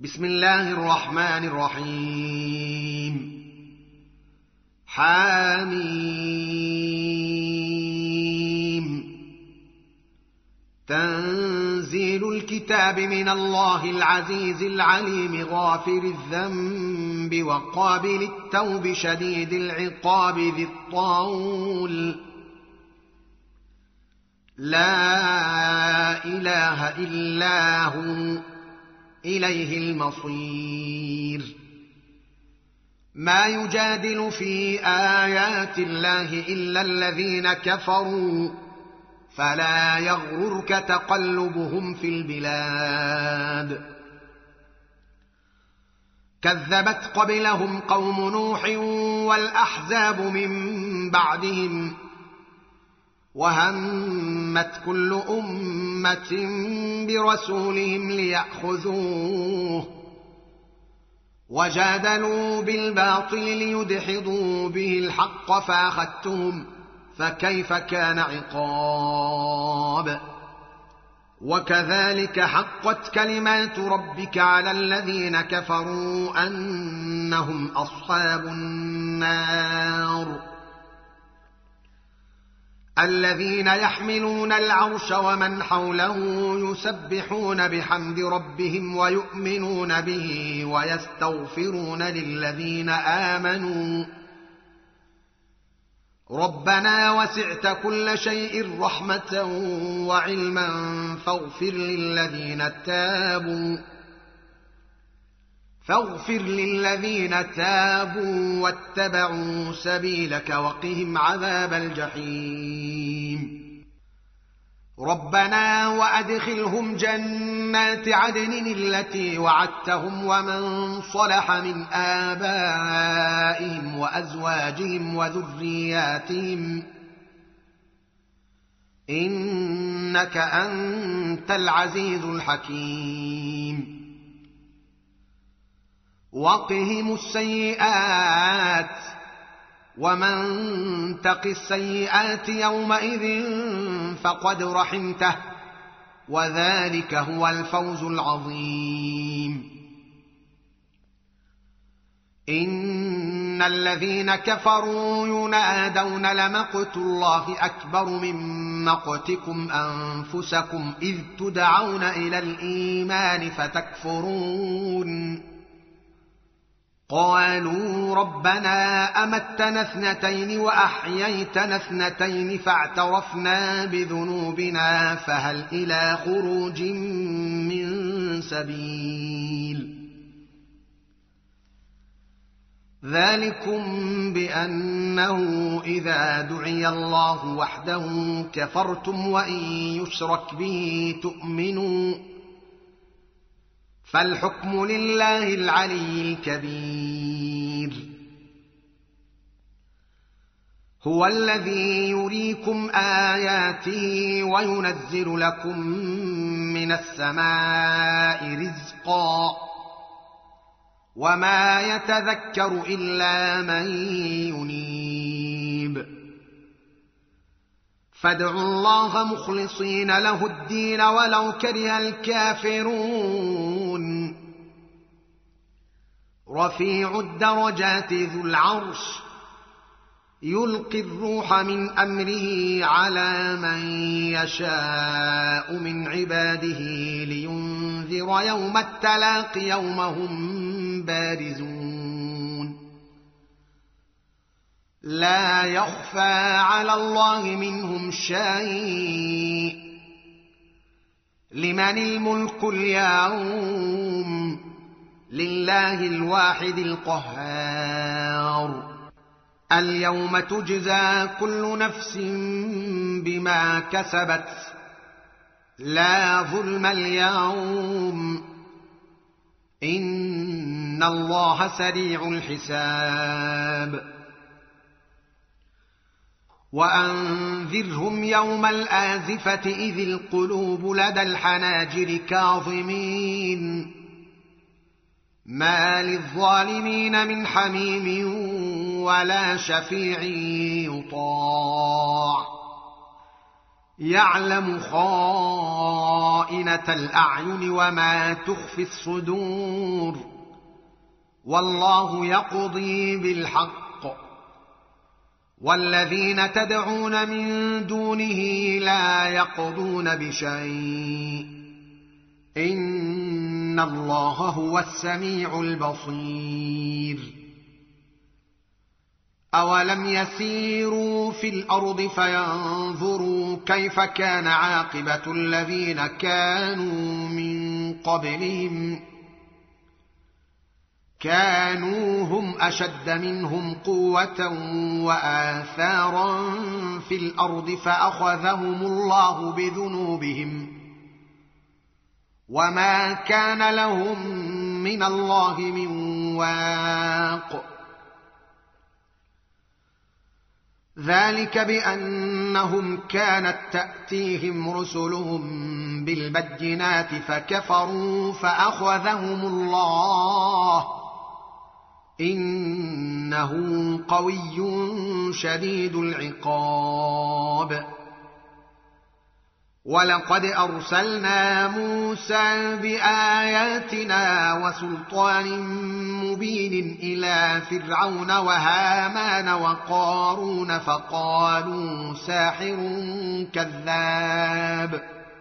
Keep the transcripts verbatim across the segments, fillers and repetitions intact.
بسم الله الرحمن الرحيم. حاميم. تنزيل الكتاب من الله العزيز العليم غافر الذنب وقابل التوب شديد العقاب ذي الطول لا إله إلا هو إليه المصير. ما يجادل في آيات الله إلا الذين كفروا فلا يغررك تقلبهم في البلاد. كذبت قبلهم قوم نوح والأحزاب من بعدهم وهمت كل أمة برسولهم ليأخذوه وجادلوا بالباطل ليدحضوا به الحق فأخذتهم فكيف كان عقاب. وكذلك حقت كلمات ربك على الذين كفروا أنهم أصحاب النار الذين يحملون العرش ومن حوله يسبحون بحمد ربهم ويؤمنون به ويستغفرون للذين آمنوا ربنا وسعت كل شيء رحمة وعلما فاغفر للذين تابوا فاغفر للذين تابوا واتبعوا سبيلك وقهم عذاب الجحيم. ربنا وأدخلهم جنات عدن التي وعدتهم ومن صلح من آبائهم وأزواجهم وذرياتهم إنك أنت العزيز الحكيم. وقهم السيئات ومن تق السيئات يومئذ فقد رحمته وذلك هو الفوز العظيم. إن الذين كفروا ينادون لمقت الله أكبر من مقتكم أنفسكم إذ تدعون إلى الإيمان فتكفرون. قالوا ربنا أمتنا اثنتين وأحييتنا اثنتين فاعترفنا بذنوبنا فهل إلى خروج من سبيل. ذلكم بأنه إذا دعي الله وحده كفرتم وإن يشرك به تؤمنوا فالحكم لله العلي الكبير. هو الذي يريكم آياته وينزل لكم من السماء رزقا وما يتذكر إلا من ينيب. فادعوا الله مخلصين له الدين ولو كره الكافرون. رفيع الدرجات ذو العرش يلقي الروح من أمره على من يشاء من عباده لينذر يوم التلاق يوم هم بارزون. لا يخفى على الله منهم شيء. لمن الملك اليوم لله الواحد القهار. اليوم تجزى كل نفس بما كسبت لا ظلم اليوم إن الله سريع الحساب. وأنذرهم يوم الآزفة إذ القلوب لدى الحناجر كاظمين ما للظالمين من حميم ولا شفيع يطاع يعلم خائنة الأعين وما تخفي الصدور والله يقضي بالحق والذين تدعون من دونه لا يقضون بشيء إن الله هو السميع البصير أولم يسيروا في الأرض فينظروا كيف كان عاقبة الذين كانوا من قبلهم كانوا هم أشد منهم قوة وآثارا في الأرض فأخذهم الله بذنوبهم وما كان لهم من الله من واق ذلك بأنهم كانت تأتيهم رسلهم بالبينات فكفروا فأخذهم الله إنه قوي شديد العقاب ولقد أرسلنا موسى بآياتنا وسلطان مبين إلى فرعون وهامان وقارون فقالوا ساحر كذاب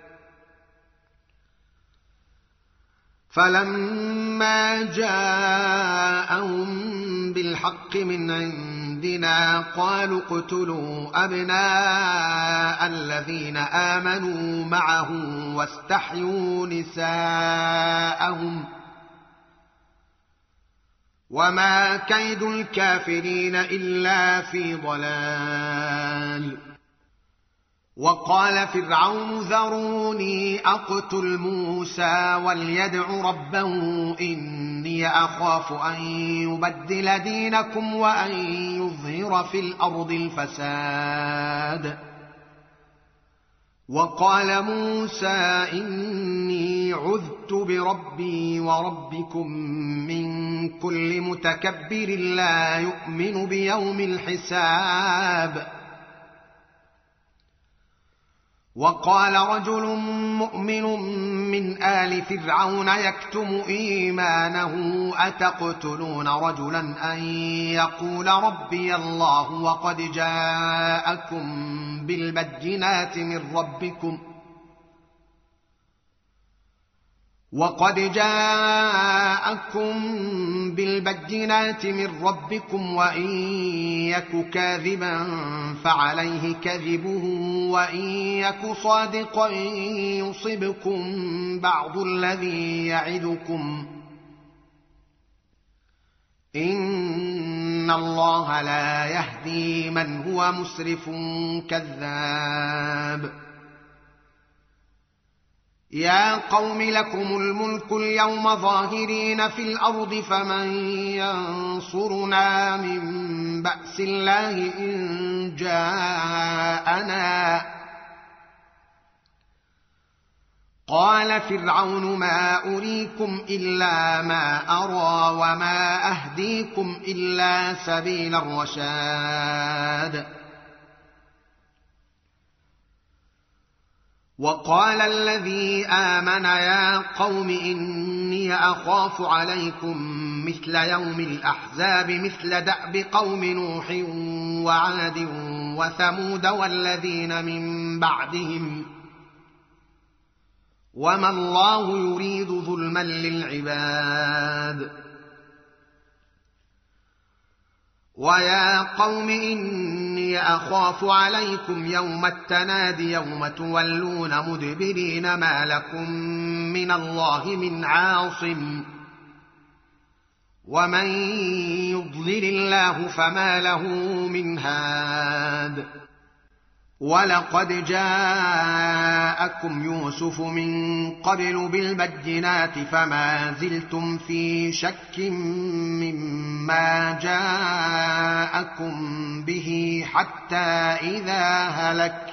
فلما جاءهم بالحق من عندنا قالوا اقتلوا أبناء الذين آمنوا معه واستحيوا نساءهم وما كيد الكافرين إلا في ضلال وقال فرعون ذروني أقتل موسى وليدع ربه إني أخاف أن يبدل دينكم وأن يظهر في الأرض الفساد وقال موسى إني عذت بربي وربكم من كل متكبر لا يؤمن بيوم الحساب وقال رجل مؤمن من آل فرعون يكتم إيمانه أتقتلون رجلا أن يقول ربي الله وقد جاءكم بالبينات من ربكم وقد جاءكم بالبينات من ربكم وإن يك كاذبا فعليه كذبه وإن يك صادقا يصبكم بعض الذي يعدكم إن الله لا يهدي من هو مسرف كذاب يا قوم لكم الملك اليوم ظاهرين في الأرض فمن ينصرنا من بأس الله إن جاءنا قال فرعون ما أريكم إلا ما أرى وما أهديكم إلا سبيل الرشاد وقال الذي آمن يا قوم إني أخاف عليكم مثل يوم الأحزاب مثل دأب قوم نوح وعاد وثمود والذين من بعدهم وما الله يريد ظلما للعباد ويا قوم إني أخاف عليكم يوم التناد يوم تولون مدبرين ما لكم من الله من عاصم ومن يضلل الله فما له من هاد ولقد جاءكم يوسف من قبل بالبينات فما زلتم في شك مما جاءكم به حتى إذا هلك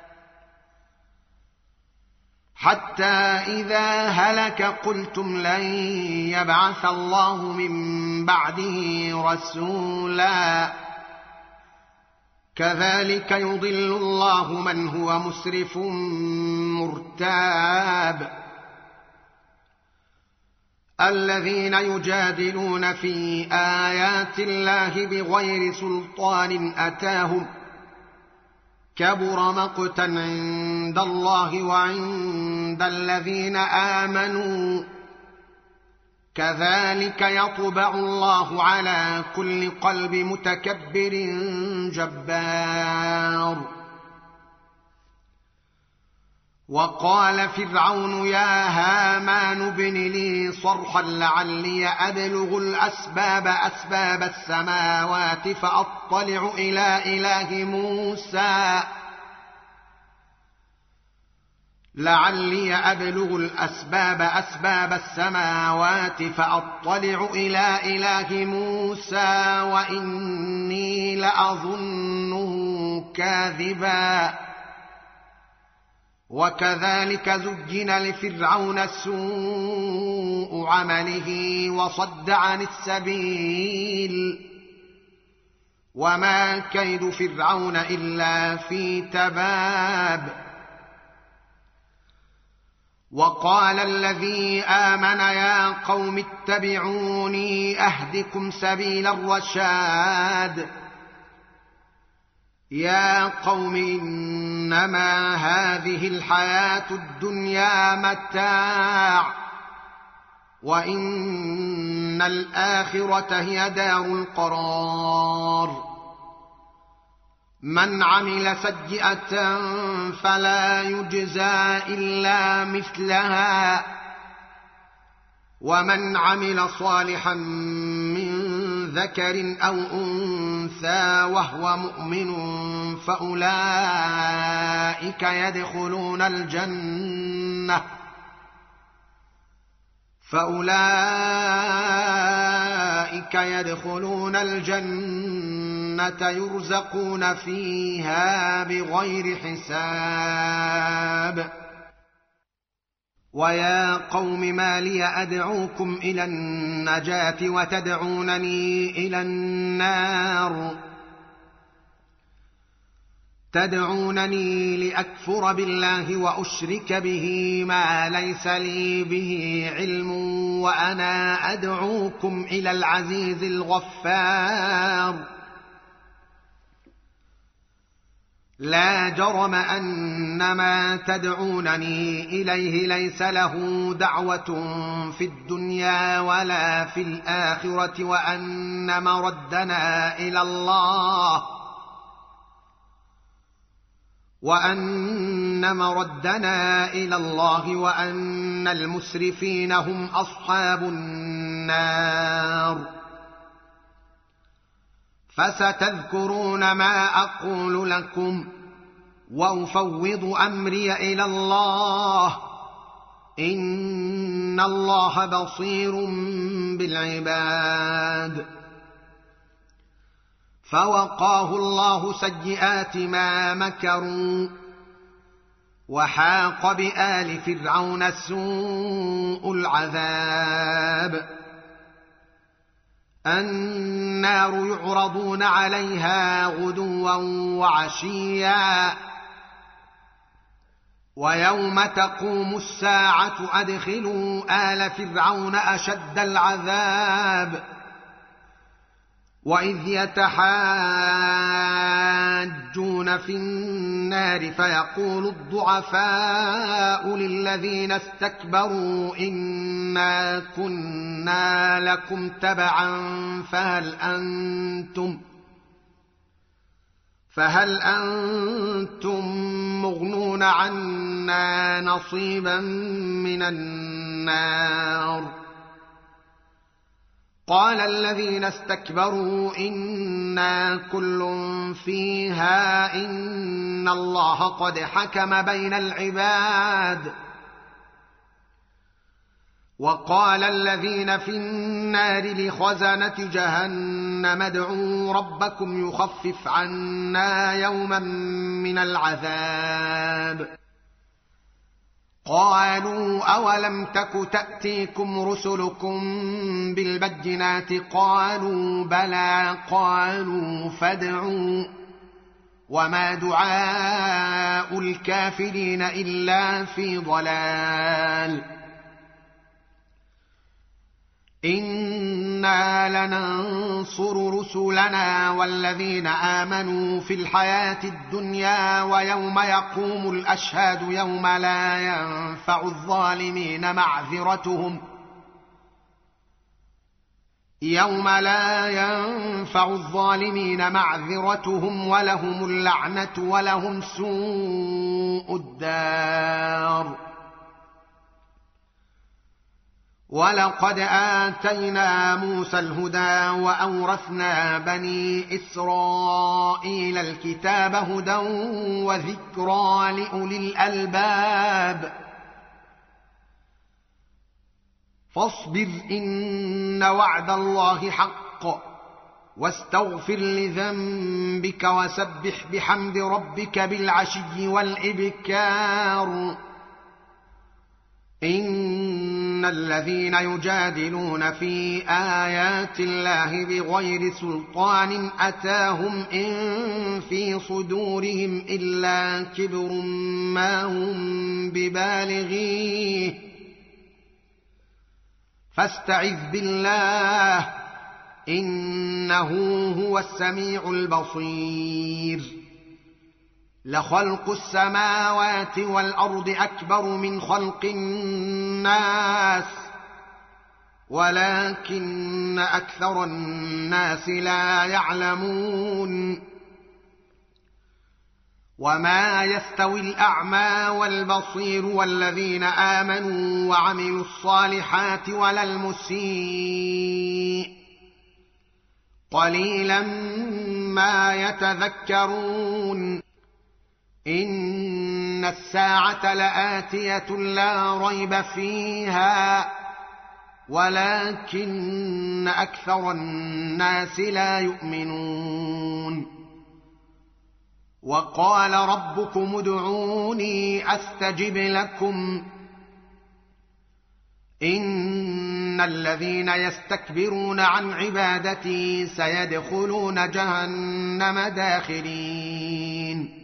حتى إذا هلك قلتم لن يبعث الله من بعده رسولا كذلك يضل الله من هو مسرف مرتاب. الذين يجادلون في آيات الله بغير سلطان أتاهم كبر مقتا عند الله وعند الذين آمنوا كذلك يطبع الله على كل قلب متكبر جبار. وقال فرعون يا هامان ابن لي صرحا لعلي أبلغ الأسباب أسباب السماوات فأطلع إلى إله موسى لعلي أبلغ الأسباب أسباب السماوات فأطلع إلى إله موسى وإني لأظنه كاذبا. وكذلك زجن لفرعون سوء عمله وصد عن السبيل وما كيد فرعون إلا في تباب. وقال الذي آمن يا قوم اتبعوني أهدكم سبيل الرشاد. يا قوم إنما هذه الحياة الدنيا متاع وإن الآخرة هي دار القرار. من عمل سيئة فلا يجزى إلا مثلها ومن عمل صالحا من ذكر أو أنثى وهو مؤمن فأولئك يدخلون الجنة فأولئك يدخلون الجنة يرزقون فيها بغير حساب. ويا قوم ما لي أدعوكم إلى النجاة وتدعونني إلى النار تدعونني لأكفر بالله وأشرك به ما ليس لي به علم وأنا أدعوكم إلى العزيز الغفار. لا جرم أن ما تدعونني إليه ليس له دعوة في الدنيا ولا في الآخرة وأن مردنا إلى الله وأن مردنا إلى الله وأن المسرفين هم أصحاب النار. فستذكرون ما أقول لكم وأفوض أمري إلى الله إن الله بصير بالعباد. فوقاه الله سيئات ما مكروا وحاق بآل فرعون سوء العذاب. النار يعرضون عليها غدوا وعشيا ويوم تقوم الساعة أدخلوا آل فرعون أشد العذاب. وإذ يتحاجون في النار فيقول الضعفاء للذين استكبروا إنا كنا لكم تبعا فهل أنتم فهل أنتم مغنون عنا نصيبا من النار. قال الذين استكبروا إنا كل فيها إن الله قد حكم بين العباد. وقال الذين في النار لخزنة جهنم ادعوا ربكم يخفف عنا يوما من العذاب. قالوا أولم تك تأتيكم رسلكم بالبينات قالوا بلى قالوا فادعوا وما دعاء الكافرين إلا في ضلال إنا لننصر رسلنا والذين آمنوا في الحياة الدنيا ويوم يقوم الأشهاد يوم لا ينفع الظالمين معذرتهم يوم لا ينفع الظالمين معذرتهم ولهم اللعنة ولهم سوء الدار ولقد آتينا موسى الهدى وأورثنا بني إسرائيل الكتاب هدى وذكرى لأولي الألباب فاصبر إن وعد الله حق واستغفر لذنبك وسبح بحمد ربك بالعشي والإبكار إن الذين يجادلون في آيات الله بغير سلطان أتاهم إن في صدورهم إلا كبر ما هم ببالغيه فاستعذ بالله إنه هو السميع البصير لخلق السماوات والأرض أكبر من خلق الناس ولكن أكثر الناس لا يعلمون وما يستوي الأعمى والبصير والذين آمنوا وعملوا الصالحات ولا المسيء قليلا ما يتذكرون إن الساعة لآتية لا ريب فيها ولكن أكثر الناس لا يؤمنون وقال ربكم ادعوني أستجب لكم إن الذين يستكبرون عن عبادتي سيدخلون جهنم داخرين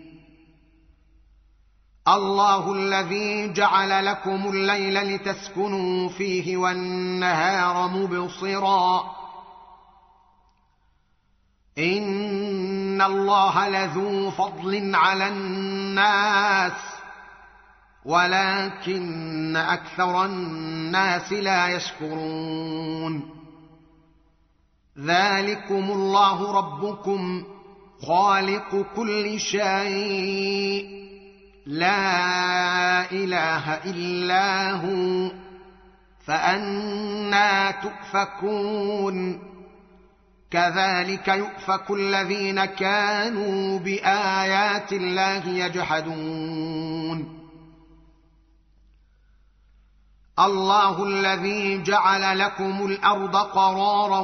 الله الذي جعل لكم الليل لتسكنوا فيه والنهار مبصرا إن الله لذو فضل على الناس ولكن أكثر الناس لا يشكرون ذلكم الله ربكم خالق كل شيء لا إله إلا هو فأنى تؤفكون كذلك يؤفك الذين كانوا بآيات الله يجحدون الله الذي جعل لكم الأرض قرارا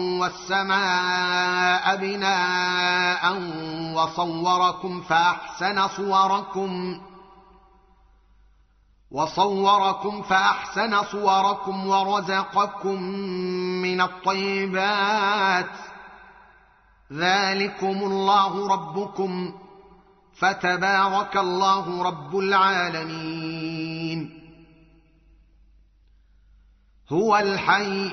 والسماء بناء وصوركم فأحسن صوركم وصوركم فأحسن صوركم ورزقكم من الطيبات ذلكم الله ربكم فتبارك الله رب العالمين هو الحي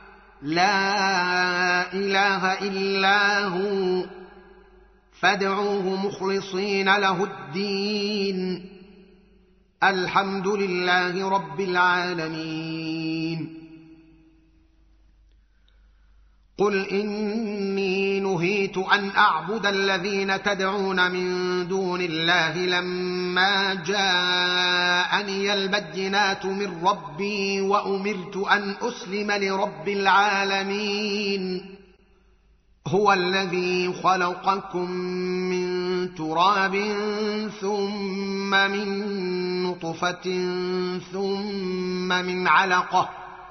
لا إله إلا هو فادعوه مخلصين له الدين الحمد لله رب العالمين قل إني نهيت أن أعبد الذين تدعون من دون الله لما جاءني البينات من ربي وأمرت أن أسلم لرب العالمين هو الذي خلقكم من تراب ثم من نطفة ثم من علقة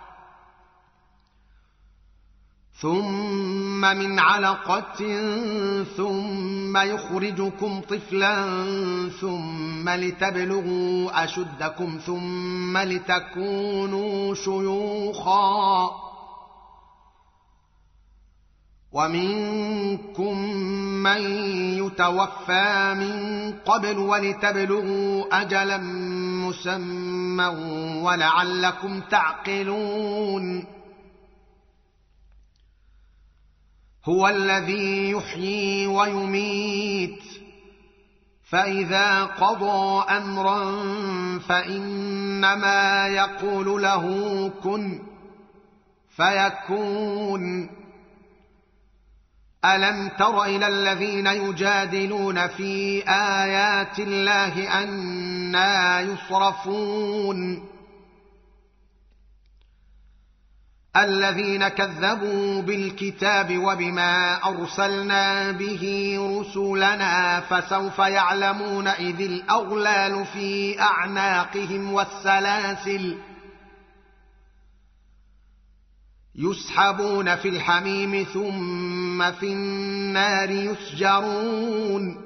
ثم من علقة ثم يخرجكم طفلا ثم لتبلغوا أشدكم ثم لتكونوا شيوخا ومنكم من يتوفى من قبل ولتبلغوا أجلا مسمى ولعلكم تعقلون هو الذي يحيي ويميت فإذا قضى أمرا فإنما يقول له كن فيكون ألم تر إلى الذين يجادلون في آيات الله أنى يصرفون الذين كذبوا بالكتاب وبما أرسلنا به رسلنا فسوف يعلمون إذ الأغلال في أعناقهم والسلاسل يسحبون في الحميم ثم في النار يسجرون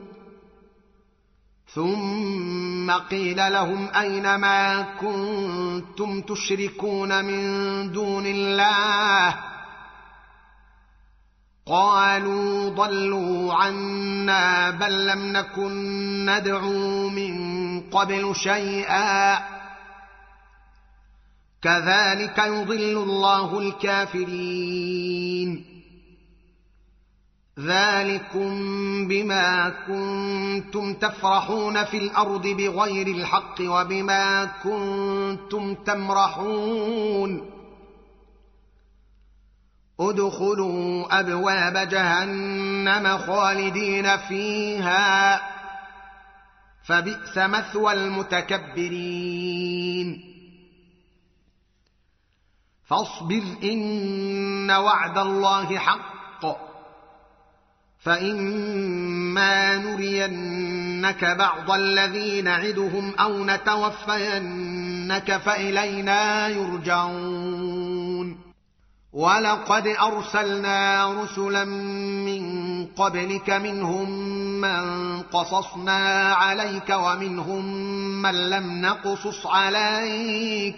ثم قيل لهم أين ما كنتم تشركون من دون الله قالوا ضلوا عنا بل لم نكن ندعو من قبل شيئا كذلك يضل الله الكافرين ذلكم بما كنتم تفرحون في الأرض بغير الحق وبما كنتم تمرحون ادخلوا أبواب جهنم خالدين فيها فبئس مثوى المتكبرين فاصبر إن وعد الله حق فإما نرينك بعض الذي نعدهم أو نتوفينك فإلينا يرجعون ولقد أرسلنا رسلا من قبلك منهم من قصصنا عليك ومنهم من لم نقصص عليك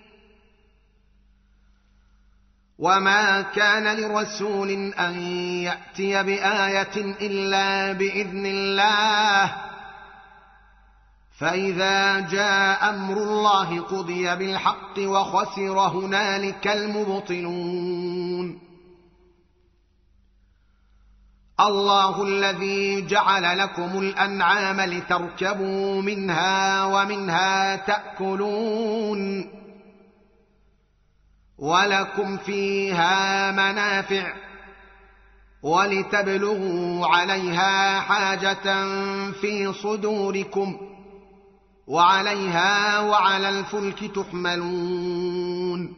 وما كان لرسول أن يأتي بآية إلا بإذن الله فإذا جاء أمر الله قضي بالحق وخسر هنالك المبطلون الله الذي جعل لكم الأنعام لتركبوا منها ومنها تأكلون ولكم فيها منافع ولتبلغوا عليها حاجة في صدوركم وعليها وعلى الفلك تحملون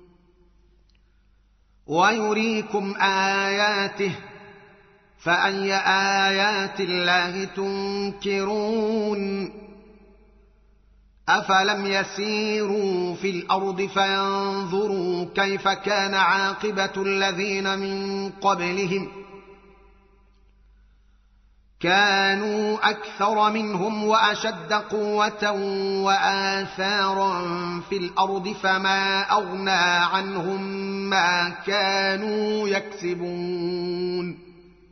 ويريكم آياته فأي آيات الله تنكرون أفلم يسيروا في الأرض فينظروا كيف كان عاقبة الذين من قبلهم كانوا أكثر منهم وأشد قوة وآثارا في الأرض فما أغنى عنهم ما كانوا يكسبون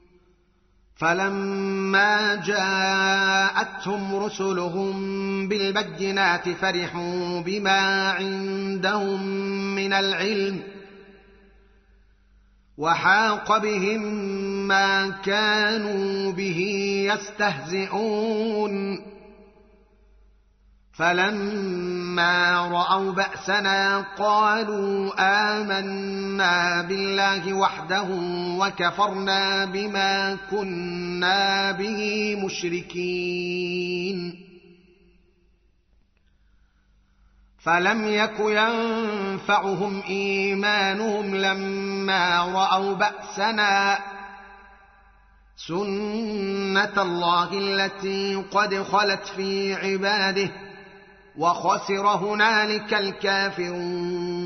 فلما جاءتهم رسلهم بالبينات فرحوا بما عندهم من العلم وحاق بهم ما كانوا به يستهزئون فلما رأوا بأسنا قالوا آمنا بالله وحده وكفرنا بما كنا به مشركين فلم يك ينفعهم إيمانهم لما رأوا بأسنا سنة الله التي قد خلت في عباده وخسر هنالك الكافرون